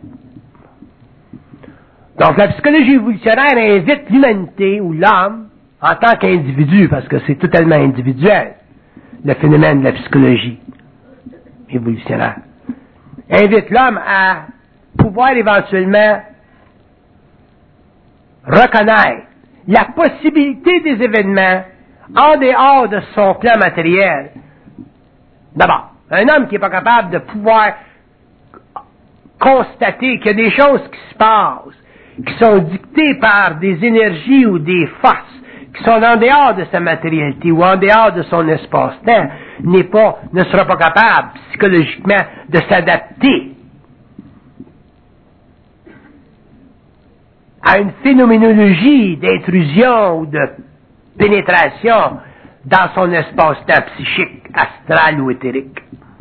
Donc, la psychologie évolutionnaire invite l'humanité, ou l'homme, en tant qu'individu, parce que c'est totalement individuel, le phénomène de la psychologie évolutionnaire, invite l'homme à pouvoir éventuellement reconnaître la possibilité des événements en dehors de son plan matériel. D'abord, un homme qui n'est pas capable de pouvoir constater qu'il y a des choses qui se passent, qui sont dictées par des énergies ou des forces, qui sont en dehors de sa matérialité ou en dehors de son espace-temps, n'est pas, ne sera pas capable psychologiquement de s'adapter à une phénoménologie d'intrusion ou de pénétration dans son espace-temps psychique, astral ou éthérique.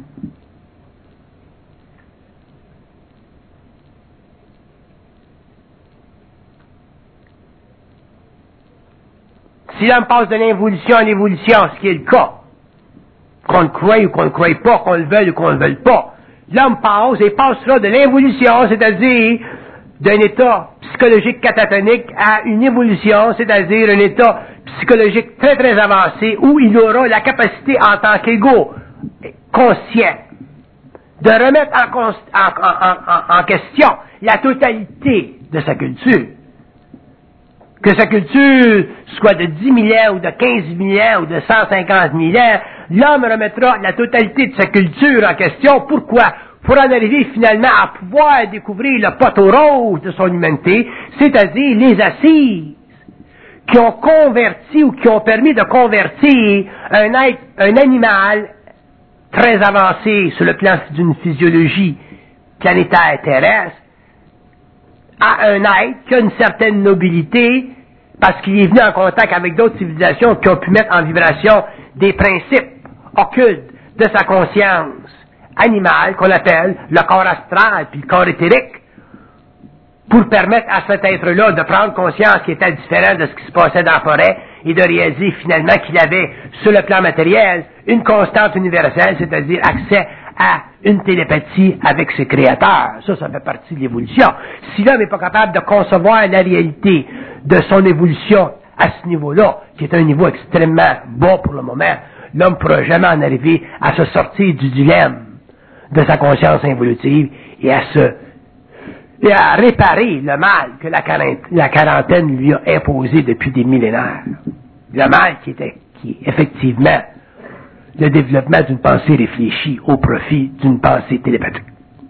Si l'homme passe de l'involution à l'évolution, ce qui est le cas, qu'on le croie ou qu'on ne le croie pas, qu'on le veuille ou qu'on ne le veuille pas, l'homme passe et passera de l'involution, c'est-à-dire d'un état psychologique catatonique à une évolution, c'est-à-dire un état psychologique très très avancé où il aura la capacité en tant qu'égo conscient de remettre en, en, en, en, en question la totalité de sa culture. Que sa culture soit de dix mille ans ou de quinze mille ans ou de cent cinquante mille ans, l'homme remettra la totalité de sa culture en question. Pourquoi? Pour en arriver finalement à pouvoir découvrir le poteau rose de son humanité, c'est-à-dire les assises qui ont converti ou qui ont permis de convertir un être, un animal très avancé sur le plan d'une physiologie planétaire terrestre à un être qui a une certaine nobilité parce qu'il est venu en contact avec d'autres civilisations qui ont pu mettre en vibration des principes occultes de sa conscience animale qu'on appelle le corps astral puis le corps éthérique pour permettre à cet être-là de prendre conscience qu'il était différent de ce qui se passait dans la forêt et de réaliser finalement qu'il avait, sur le plan matériel, une constante universelle, c'est-à-dire accès à une télépathie avec ses créateurs. Ça, ça fait partie de l'évolution. Si l'homme n'est pas capable de concevoir la réalité de son évolution à ce niveau-là, qui est un niveau extrêmement bas pour le moment, l'homme ne pourra jamais en arriver à se sortir du dilemme de sa conscience involutive et à se et à réparer le mal que la quarantaine, la quarantaine lui a imposé depuis des millénaires. Le mal qui était, qui est effectivement le développement d'une pensée réfléchie au profit d'une pensée télépathique.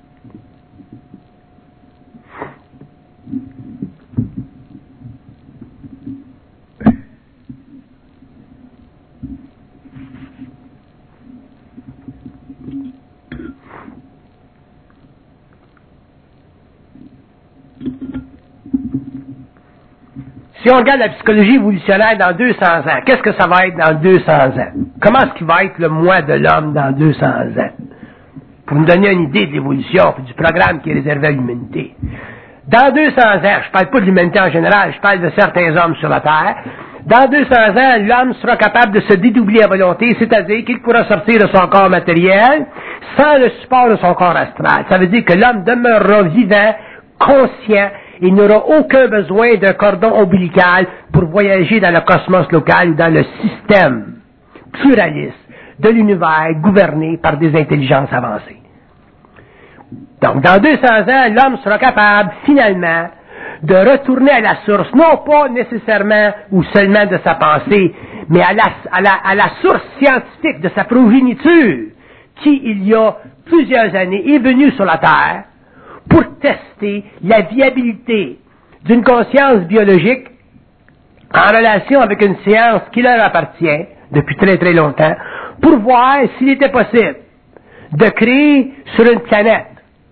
Si on regarde la psychologie évolutionnaire dans deux cents ans, qu'est-ce que ça va être dans deux cents ans? Comment est-ce qu'il va être le moi de l'homme dans deux cents ans? Pour nous donner une idée de l'évolution et du programme qui est réservé à l'humanité. Dans deux cents ans, je ne parle pas de l'humanité en général, je parle de certains hommes sur la Terre. Dans deux cents ans, l'homme sera capable de se dédoubler à volonté, c'est-à-dire qu'il pourra sortir de son corps matériel sans le support de son corps astral. Ça veut dire que l'homme demeurera vivant, conscient, il n'aura aucun besoin d'un cordon ombilical pour voyager dans le cosmos local ou dans le système pluraliste de l'univers gouverné par des intelligences avancées. Donc, dans deux cents ans, l'homme sera capable, finalement, de retourner à la source, non pas nécessairement ou seulement de sa pensée, mais à la, à la, à la source scientifique de sa progéniture, qui, il y a plusieurs années, est venue sur la Terre pour tester la viabilité d'une conscience biologique en relation avec une science qui leur appartient depuis très très longtemps, pour voir s'il était possible de créer sur une planète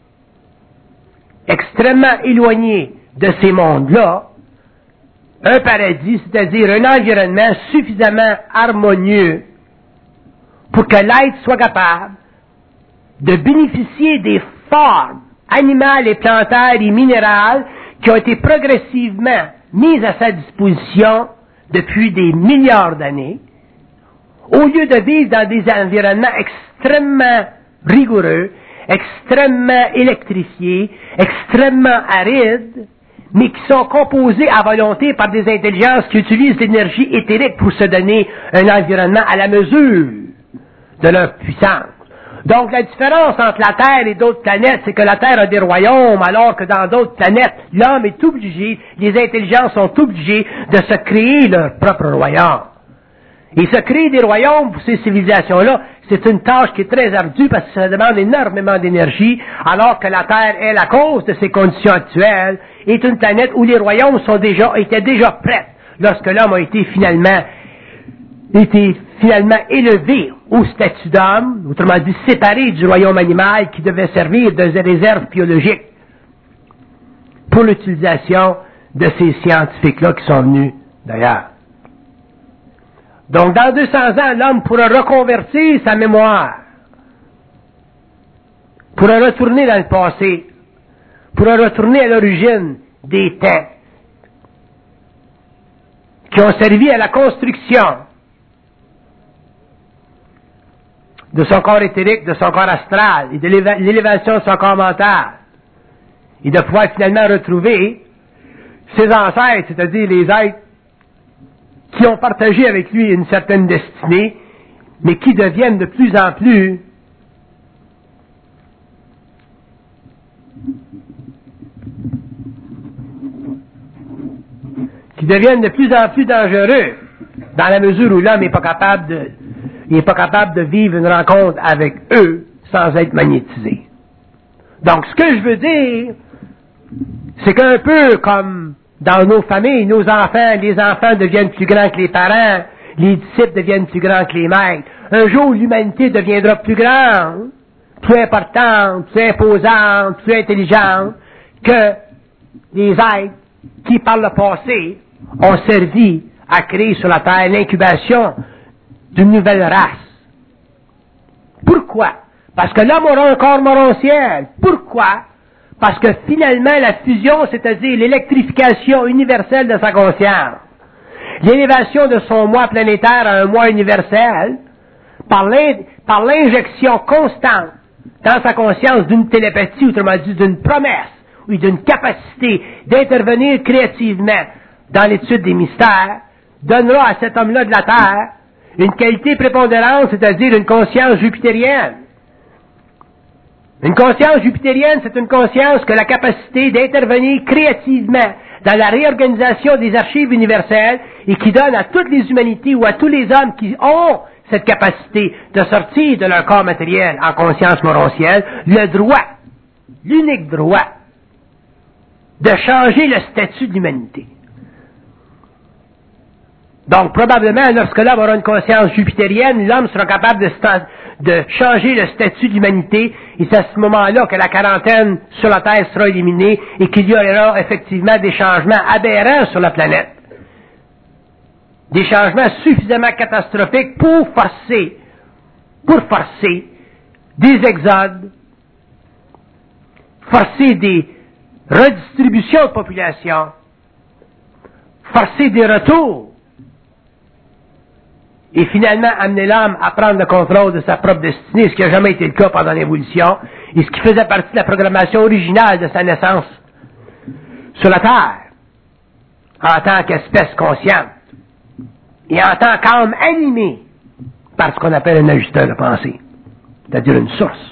extrêmement éloignée de ces mondes-là un paradis, c'est-à-dire un environnement suffisamment harmonieux pour que l'être soit capable de bénéficier des formes animales et plantaires et minérales qui ont été progressivement mises à sa disposition depuis des milliards d'années, au lieu de vivre dans des environnements extrêmement rigoureux, extrêmement électrifiés, extrêmement arides, mais qui sont composés à volonté par des intelligences qui utilisent l'énergie éthérique pour se donner un environnement à la mesure de leur puissance. Donc, la différence entre la Terre et d'autres planètes, c'est que la Terre a des royaumes, alors que dans d'autres planètes, l'homme est obligé, les intelligences sont obligées de se créer leur propre royaume. Et se créer des royaumes pour ces civilisations-là, c'est une tâche qui est très ardue parce que ça demande énormément d'énergie, alors que la Terre, elle, à cause de ses conditions actuelles, est une planète où les royaumes sont déjà, étaient déjà prêts lorsque l'homme a été finalement, été finalement élevé au statut d'homme, autrement dit séparé du royaume animal qui devait servir de réserve biologique pour l'utilisation de ces scientifiques-là qui sont venus d'ailleurs. Donc, dans deux cents ans, l'homme pourra reconvertir sa mémoire, pourra retourner dans le passé, pourra retourner à l'origine des temps qui ont servi à la construction de son corps éthérique, de son corps astral et de l'élévation de son corps mental, et de pouvoir finalement retrouver ses ancêtres, c'est-à-dire les êtres qui ont partagé avec lui une certaine destinée, mais qui deviennent de plus en plus qui deviennent de plus en plus dangereux, dans la mesure où l'homme n'est pas capable de il n'est pas capable de vivre une rencontre avec eux sans être magnétisé. Donc, ce que je veux dire, c'est qu'un peu comme dans nos familles, nos enfants, les enfants deviennent plus grands que les parents, les disciples deviennent plus grands que les maîtres. Un jour, l'humanité deviendra plus grande, plus importante, plus imposante, plus intelligente que des êtres qui, par le passé, ont servi à créer sur la Terre l'incubation d'une nouvelle race. Pourquoi? Parce que l'homme aura un corps morontiel. Pourquoi? Parce que finalement, la fusion, c'est-à-dire l'électrification universelle de sa conscience, l'élévation de son moi planétaire à un moi universel, par l'injection constante dans sa conscience d'une télépathie, autrement dit d'une promesse, ou d'une capacité d'intervenir créativement dans l'étude des mystères, donnera à cet homme-là de la Terre une qualité prépondérante, c'est-à-dire une conscience jupitérienne. Une conscience jupitérienne, c'est une conscience que la capacité d'intervenir créativement dans la réorganisation des archives universelles et qui donne à toutes les humanités ou à tous les hommes qui ont cette capacité de sortir de leur corps matériel en conscience morontielle le droit, l'unique droit, de changer le statut de l'humanité. Donc, probablement, lorsque l'homme aura une conscience jupitérienne, l'homme sera capable de, de changer le statut de l'humanité, et c'est à ce moment-là que la quarantaine sur la Terre sera éliminée et qu'il y aura effectivement des changements aberrants sur la planète. Des changements suffisamment catastrophiques pour forcer, pour forcer des exodes, forcer des redistributions de population, forcer des retours, et finalement amener l'homme à prendre le contrôle de sa propre destinée, ce qui n'a jamais été le cas pendant l'évolution, et ce qui faisait partie de la programmation originale de sa naissance sur la Terre, en tant qu'espèce consciente, et en tant qu'âme animée par ce qu'on appelle un ajusteur de pensée, c'est-à-dire une source.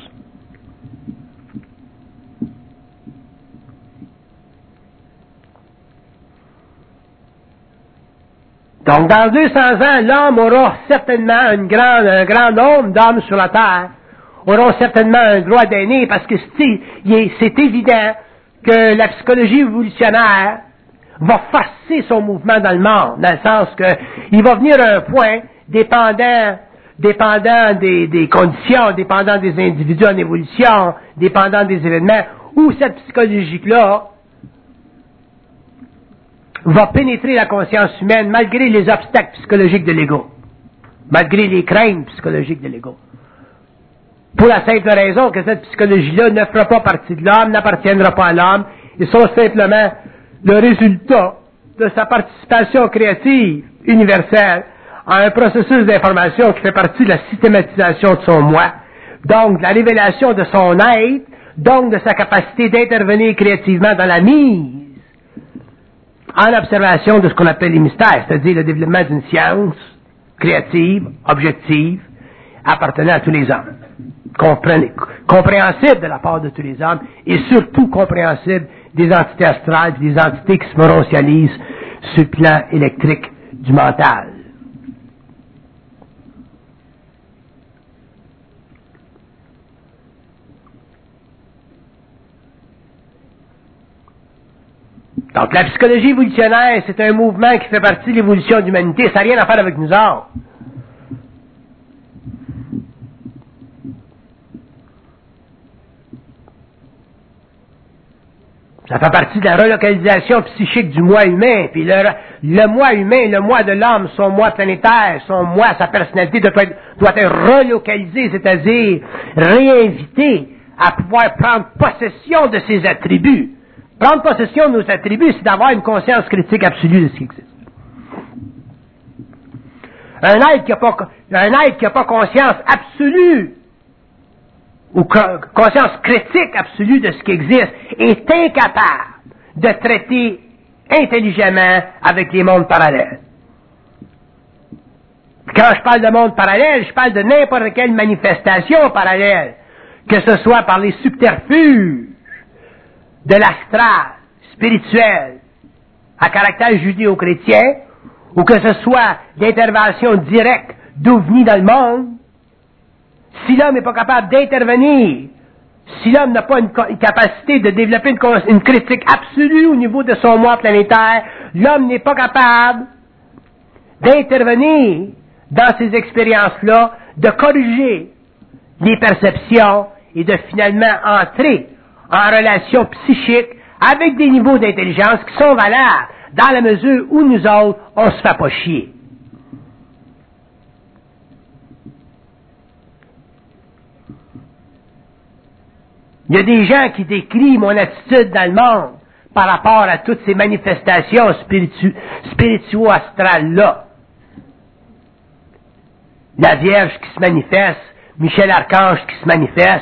Donc, dans deux cents ans, l'homme aura certainement une grande, un grand nombre d'hommes sur la Terre, auront certainement un droit d'aîné, parce que c'est évident que la psychologie évolutionnaire va forcer son mouvement dans le monde, dans le sens que il va venir à un point, dépendant, dépendant des, des conditions, dépendant des individus en évolution, dépendant des événements, où cette psychologie-là va pénétrer la conscience humaine malgré les obstacles psychologiques de l'ego, malgré les craintes psychologiques de l'ego. Pour la simple raison que cette psychologie-là ne fera pas partie de l'homme, n'appartiendra pas à l'homme, ils sont simplement le résultat de sa participation créative universelle à un processus d'information qui fait partie de la systématisation de son moi, donc de la révélation de son être, donc de sa capacité d'intervenir créativement dans la mise en observation de ce qu'on appelle les mystères, c'est-à-dire le développement d'une science créative, objective, appartenant à tous les hommes, compréhensible de la part de tous les hommes, et surtout compréhensible des entités astrales, des entités qui se morontialisent sur le plan électrique du mental. Donc, la psychologie évolutionnaire, c'est un mouvement qui fait partie de l'évolution de l'humanité. Ça n'a rien à faire avec nous autres. Ça fait partie de la relocalisation psychique du moi humain. Puis le, le moi humain, le moi de l'homme, son moi planétaire, son moi, sa personnalité doit être, doit être relocalisé, c'est-à-dire réinvité à pouvoir prendre possession de ses attributs. Prendre possession de nos attributs, c'est d'avoir une conscience critique absolue de ce qui existe. Un être qui n'a pas, un être qui n'a pas conscience absolue, ou conscience critique absolue de ce qui existe, est incapable de traiter intelligemment avec les mondes parallèles. Quand je parle de monde parallèle, je parle de n'importe quelle manifestation parallèle, que ce soit par les subterfuges de l'astral, spirituel, à caractère judéo-chrétien, ou que ce soit d'intervention directe d'OVNI dans le monde, si l'homme n'est pas capable d'intervenir, si l'homme n'a pas une, une capacité de développer une, une critique absolue au niveau de son moi planétaire, l'homme n'est pas capable d'intervenir dans ces expériences-là, de corriger les perceptions et de finalement entrer en relation psychique avec des niveaux d'intelligence qui sont valables, dans la mesure où nous autres, on se fait pas chier. Il y a des gens qui décrivent mon attitude dans le monde par rapport à toutes ces manifestations spiritu- spirituo-astrales-là. La Vierge qui se manifeste, Michel Archange qui se manifeste.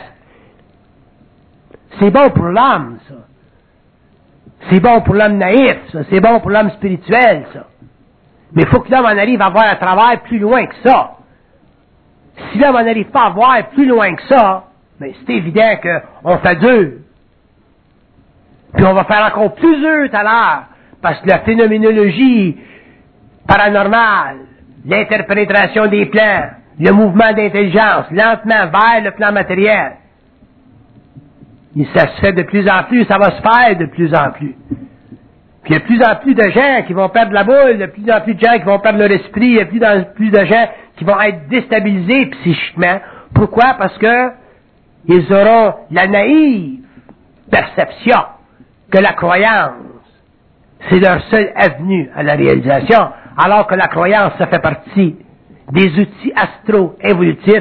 C'est bon pour l'homme, ça. C'est bon pour l'homme naïf, ça. C'est bon pour l'homme spirituel, ça. Mais il faut que l'homme en arrive à voir à travers plus loin que ça. Si l'homme en arrive pas à voir plus loin que ça, mais c'est évident qu'on fait deux. Puis on va faire encore plus deux tout à l'heure, parce que la phénoménologie paranormale, l'interprétation des plans, le mouvement d'intelligence, lentement vers le plan matériel, et ça se fait de plus en plus, ça va se faire de plus en plus. Puis il y a de plus en plus de gens qui vont perdre la boule, il y a de plus en plus de gens qui vont perdre leur esprit, il y a de plus en plus de gens qui vont être déstabilisés psychiquement. Pourquoi? Parce que ils auront la naïve perception que la croyance, c'est leur seule avenue à la réalisation, alors que la croyance, ça fait partie des outils astro-évolutifs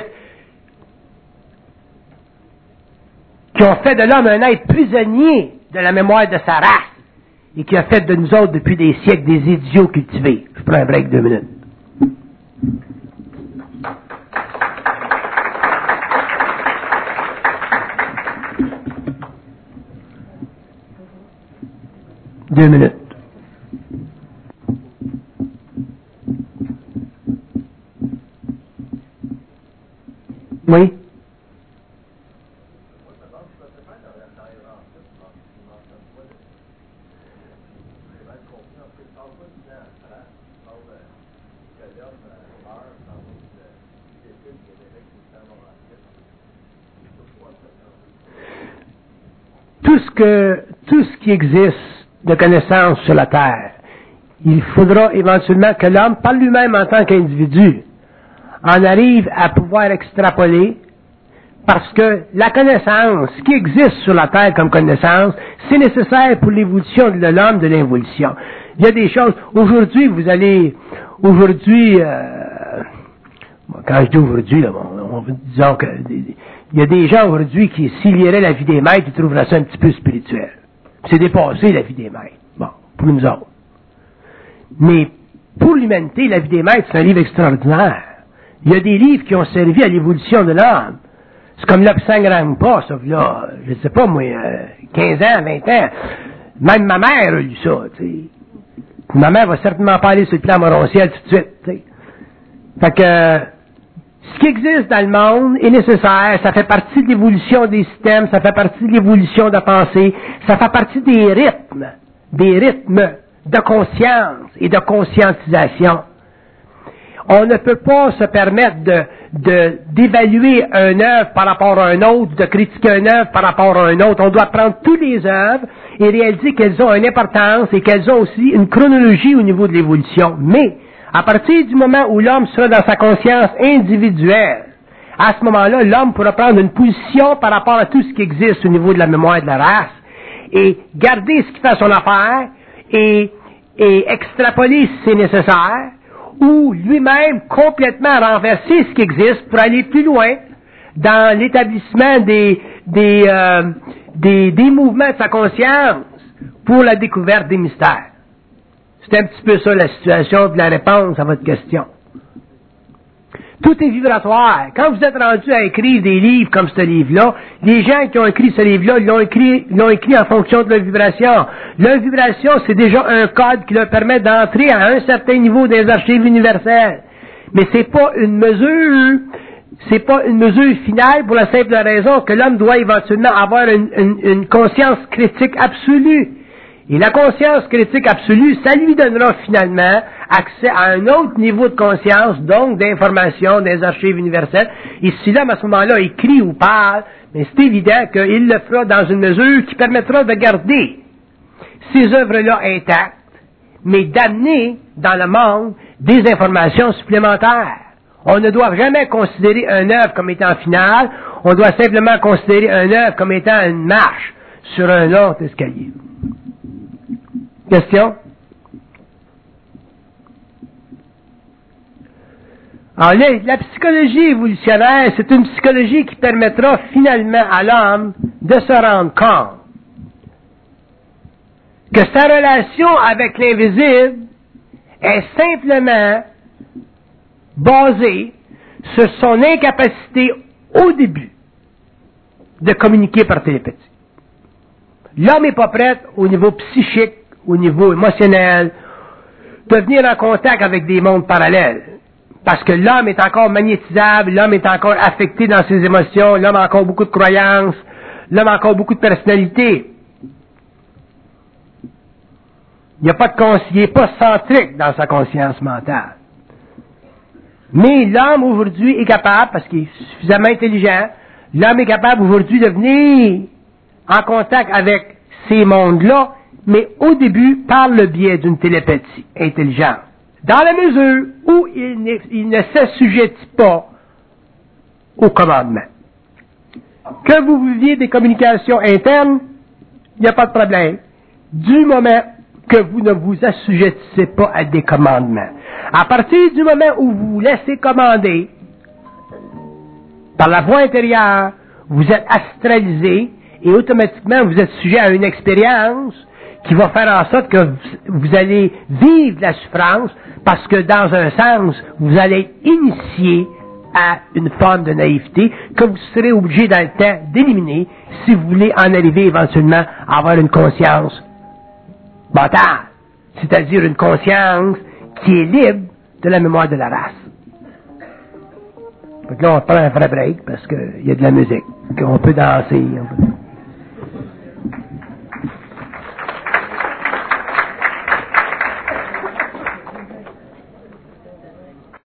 qui ont fait de l'homme un être prisonnier de la mémoire de sa race et qui a fait de nous autres depuis des siècles des idiots cultivés. Je prends un break de deux minutes. Deux minutes. Oui? Tout ce que, tout ce qui existe de connaissances sur la Terre, il faudra éventuellement que l'homme, par lui-même en tant qu'individu, en arrive à pouvoir extrapoler, parce que la connaissance, ce qui existe sur la Terre comme connaissance, c'est nécessaire pour l'évolution de l'homme, de l'involution. Il y a des choses, aujourd'hui, vous allez, aujourd'hui, euh, quand je dis aujourd'hui, là, on, on, disons que, il y a des gens aujourd'hui qui, s'ils liraient la vie des maîtres, ils trouveraient ça un petit peu spirituel. C'est dépassé, la vie des maîtres. Bon, pour nous autres. Mais, pour l'humanité, la vie des maîtres, c'est un livre extraordinaire. Il y a des livres qui ont servi à l'évolution de l'homme. C'est comme l'Obsangrampa, ça, là, je sais pas, moi, quinze ans, vingt ans. Même ma mère a lu ça, tu sais. Ma mère va certainement pas aller sur le plan morontiel tout de suite, tu sais. Fait que, ce qui existe dans le monde est nécessaire, ça fait partie de l'évolution des systèmes, ça fait partie de l'évolution de la pensée, ça fait partie des rythmes, des rythmes de conscience et de conscientisation. On ne peut pas se permettre de, de, d'évaluer un œuvre par rapport à un autre, de critiquer un œuvre par rapport à un autre. On doit prendre toutes les œuvres et réaliser qu'elles ont une importance et qu'elles ont aussi une chronologie au niveau de l'évolution. Mais, à partir du moment où l'homme sera dans sa conscience individuelle, à ce moment-là, l'homme pourra prendre une position par rapport à tout ce qui existe au niveau de la mémoire de la race et garder ce qui fait son affaire et, et extrapoler si c'est nécessaire, ou lui-même complètement renverser ce qui existe pour aller plus loin dans l'établissement des, des, euh, des, des mouvements de sa conscience pour la découverte des mystères. C'est un petit peu ça la situation de la réponse à votre question. Tout est vibratoire. Quand vous êtes rendu à écrire des livres comme ce livre-là, les gens qui ont écrit ce livre-là l'ont écrit, l'ont écrit en fonction de leur vibration. Leur vibration, c'est déjà un code qui leur permet d'entrer à un certain niveau des archives universelles. Mais c'est pas une mesure, c'est pas une mesure finale pour la simple raison que l'homme doit éventuellement avoir une, une, une conscience critique absolue. Et la conscience critique absolue, ça lui donnera finalement accès à un autre niveau de conscience, donc d'information des archives universelles. Et si l'homme, à ce moment-là, écrit ou parle, mais c'est évident qu'il le fera dans une mesure qui permettra de garder ces œuvres-là intactes, mais d'amener dans le monde des informations supplémentaires. On ne doit jamais considérer un œuvre comme étant finale, on doit simplement considérer un œuvre comme étant une marche sur un autre escalier. Question? Alors là, la psychologie évolutionnaire, c'est une psychologie qui permettra finalement à l'homme de se rendre compte que sa relation avec l'invisible est simplement basée sur son incapacité au début de communiquer par télépathie. L'homme n'est pas prêt au niveau psychique, au niveau émotionnel, de venir en contact avec des mondes parallèles. Parce que l'homme est encore magnétisable, l'homme est encore affecté dans ses émotions, l'homme a encore beaucoup de croyances, l'homme a encore beaucoup de personnalité. Il n'y a pas de cons- il n'est pas centrique dans sa conscience mentale. Mais l'homme aujourd'hui est capable, parce qu'il est suffisamment intelligent, l'homme est capable aujourd'hui de venir en contact avec ces mondes-là, mais au début par le biais d'une télépathie intelligente. Dans la mesure où il ne, il ne s'assujettit pas au commandement. Que vous viviez des communications internes, il n'y a pas de problème. Du moment que vous ne vous assujettissez pas à des commandements. À partir du moment où vous vous laissez commander par la voie intérieure, vous êtes astralisé et automatiquement vous êtes sujet à une expérience qui va faire en sorte que vous allez vivre la souffrance parce que dans un sens, vous allez être initié à une forme de naïveté que vous serez obligé dans le temps d'éliminer si vous voulez en arriver éventuellement à avoir une conscience mentale, c'est-à-dire une conscience qui est libre de la mémoire de la race. Donc là, on prend un vrai break parce qu'il y a de la musique, qu'on peut danser. On peut...